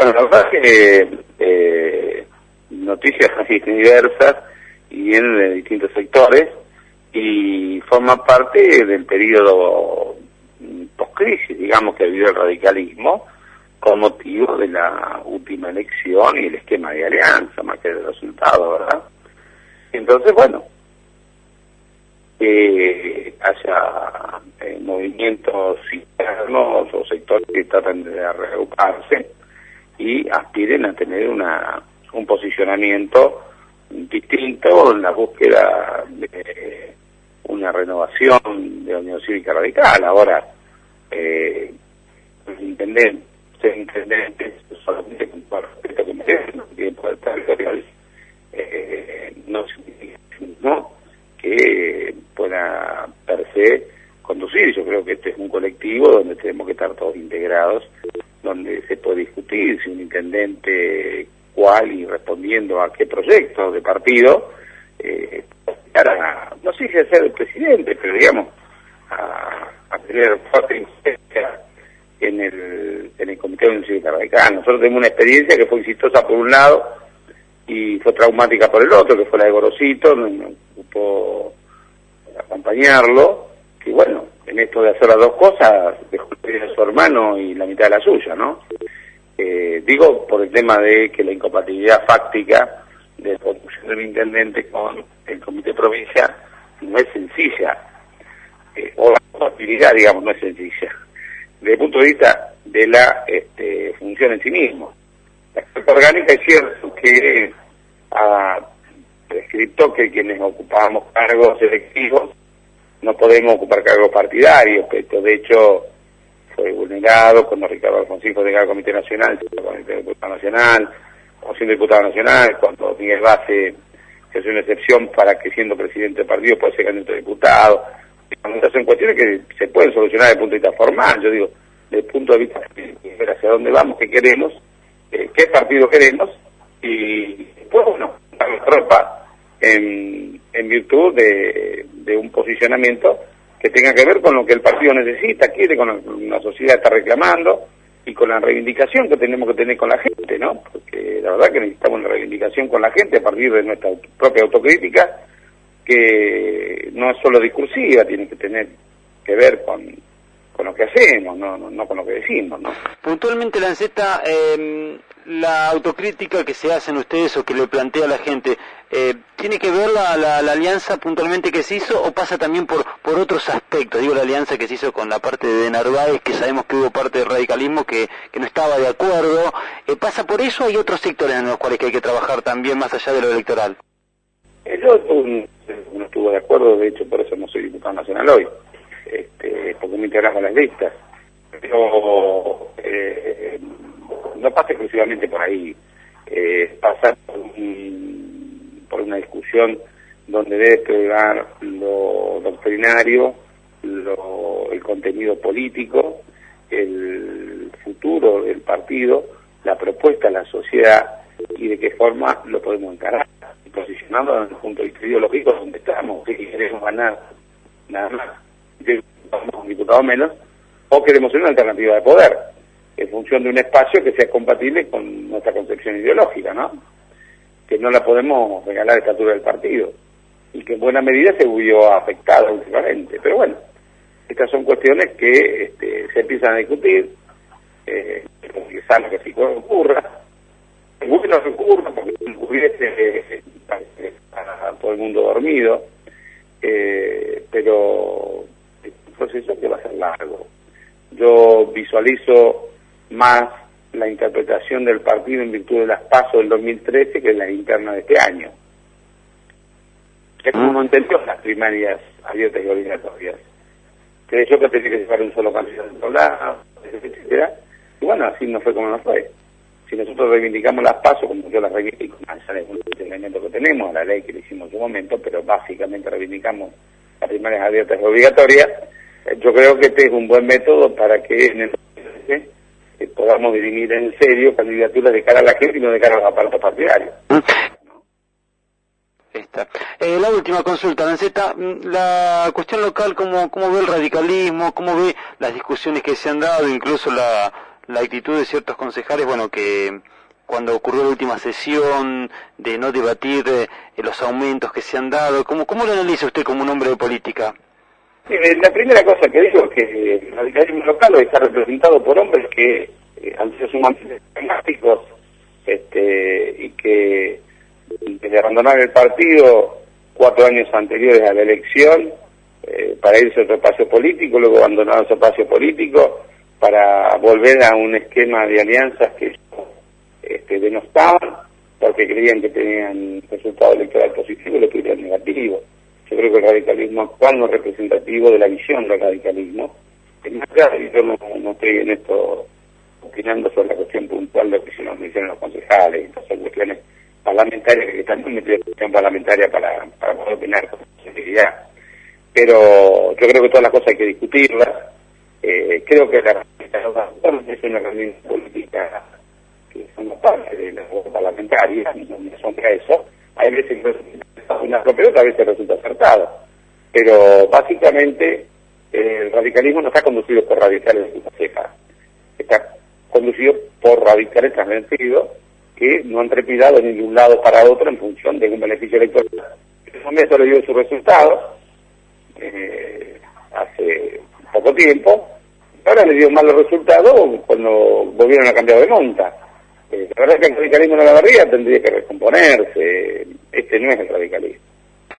Bueno, la verdad que noticias así diversas y vienen de distintos sectores y forma parte del periodo post-crisis, digamos, que vivió el radicalismo con motivo de la última elección y el esquema de alianza, más que del resultado, ¿verdad? Entonces, bueno, haya movimientos internos o sectores que tratan de reagruparse y aspiren a tener un posicionamiento distinto en la búsqueda de una renovación de la Unión Cívica Radical. Ahora, los intendentes, solamente con todo el respeto que merecen, no tienen poder territorial, no significa que pueda per se conducir. Yo creo que este es un colectivo donde tenemos que estar todos integrados, donde se puede discutir si un intendente cuál y respondiendo a qué proyecto de partido, no sé si a ser el presidente, pero digamos, a tener fuerte influencia en el Comité de Unión Cívica Radical. Nosotros tenemos una experiencia que fue exitosa por un lado y fue traumática por el otro, que fue la de Gorosito, nos ocupó acompañarlo, que bueno, en esto de hacer las dos cosas, dejó a su hermano y la mitad de la suya, ¿no? Digo por el tema de que la incompatibilidad fáctica de la conducción del intendente con el comité provincia no es sencilla, o la compatibilidad, digamos, no es sencilla, desde el punto de vista de la función en sí mismo. La Carta Orgánica es cierto que ha prescripto que quienes ocupábamos cargos electivos no podemos ocupar cargos partidarios, que esto de hecho fue vulnerado cuando Ricardo Alfonsín fue delegado al Comité Nacional, siendo diputado nacional, o siendo diputado nacional, cuando Miguel Base se hace una excepción para que siendo presidente del partido puede ser candidato a diputado. Estas son cuestiones que se pueden solucionar desde el punto de vista formal, yo digo, desde el punto de vista de ver hacia dónde vamos, qué queremos, qué partido queremos, y después, bueno, dar la tropa en virtud de un posicionamiento que tenga que ver con lo que el partido necesita, quiere, con lo que la sociedad está reclamando y con la reivindicación que tenemos que tener con la gente, ¿no? Porque la verdad que necesitamos una reivindicación con la gente a partir de nuestra propia autocrítica, que no es solo discursiva, tiene que tener que ver con lo que hacemos, no con lo que decimos, ¿no? Puntualmente, Lanceta, la autocrítica que se hacen ustedes o que le plantea la gente, ¿tiene que ver la alianza puntualmente que se hizo o pasa también por otros aspectos? Digo, la alianza que se hizo con la parte de Narváez, que sabemos que hubo parte del radicalismo que no estaba de acuerdo. ¿Pasa por eso o hay otros sectores en los cuales que hay que trabajar también más allá de lo electoral? Yo no estuve de acuerdo, de hecho por eso no soy diputado nacional hoy, porque me integraba a las listas, pero no pasa exclusivamente por ahí, pasa por una discusión donde debe pegar lo doctrinario, el contenido político, el futuro del partido, la propuesta a la sociedad y de qué forma lo podemos encarar, y posicionando desde el punto de vista ideológico donde estamos, que queremos ganar nada más, un diputado menos, o queremos ser una alternativa de poder, en función de un espacio que sea compatible con nuestra concepción ideológica, ¿no? Que no la podemos regalar a esta altura del partido, y que en buena medida se vio afectada últimamente. Pero bueno, estas son cuestiones que se empiezan a discutir, es sano que así ocurra, es bueno que ocurra, porque si ocurriese a todo el mundo dormido, pero es un proceso que va a ser largo. Yo visualizo más la interpretación del partido en virtud de las PASO del 2013 que la interna de este año. Es como no entendió las primarias abiertas y obligatorias. Creyó que tenía que llevar un solo candidato de otro lado, etcétera. Y bueno, así no fue como no fue. Si nosotros reivindicamos las PASO, como yo las reivindico, más allá del elemento que tenemos, la ley que le hicimos en su momento, pero básicamente reivindicamos las primarias abiertas y obligatorias, yo creo que este es un buen método para que en el podamos dirimir en serio candidaturas de cara a la gente y no de cara a los aparatos partidarios. La última consulta, Lanceta, la cuestión local, ¿cómo ve el radicalismo? ¿Cómo ve las discusiones que se han dado, incluso la la actitud de ciertos concejales, bueno, que cuando ocurrió la última sesión, de no debatir los aumentos que se han dado. ¿Cómo lo analiza usted como un hombre de política? Sí, la primera cosa que digo es que el radicalismo local está representado por hombres que han sido sumamente pragmáticos y que desde abandonar el partido 4 años anteriores a la elección para irse a otro espacio político, luego abandonaron ese espacio político para volver a un esquema de alianzas que denostaban porque creían que tenían resultado electoral positivo y lo tuvieron negativo. Yo creo que el radicalismo actual no es representativo de la visión del radicalismo. Es más claro, yo no estoy en esto opinando sobre la cuestión puntual de lo que se nos dicen los concejales, estas son cuestiones parlamentarias que están metidas en la cuestión parlamentaria para poder opinar con sinceridad. Pero yo creo que todas las cosas hay que discutirlas. Creo que la es una reunión política que son parte de la voz parlamentaria, y no me asombra eso. Hay veces que resulta inapropiado, otras veces resulta acertado. Pero básicamente el radicalismo no está conducido por radicales de su conseja, está conducido por radicales transvencidos que no han trepidado ni de un lado para otro en función de un beneficio electoral. Eso le dio sus resultados hace poco tiempo. Ahora le dio malos resultados cuando volvieron a cambiar de monta. La verdad es que el radicalismo no la barría, tendría que recomponerse. Este no es el radicalismo.